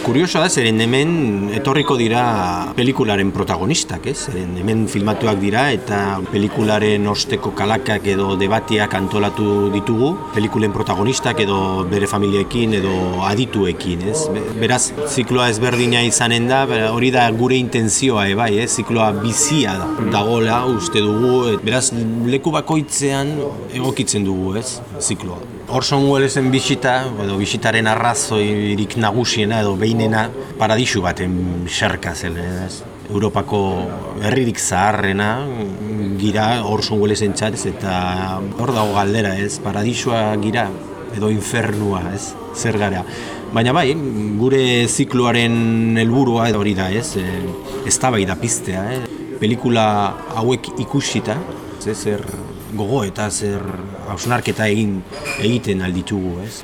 Kuriosoa da, zeren hemen etorriko dira pelikularen protagonistak, ez? Zeren hemen filmatuak dira eta pelikularen osteko kalakak edo debatiak antolatu ditugu, pelikulen protagonistak edo bere familiekin edo adituekin, ez? Beraz, zikloa ezberdina izanen da, hori da gure intentzioa, bai, ez? Zikloa bizia dagoela uste dugu, beraz, leku bakoitzean egokitzen dugu, ez? Zikloa. Orson Wellesen bisita, edo bisitaren arrazoirik nagusiena edo behinena paradisu baten xerka zen, ez? Europako herririk zaharrena gira Orson Wellesen txatez, eta hor dago galdera, ez? Paradisua gira edo infernua, ez? Zer gara. Baina bai, gure zikloaren helburua edo hori da, ez? Eztabaida piztea, pelikula hauek ikusita, zer gogo eta zer hausnarketa egiten alditugu, ez?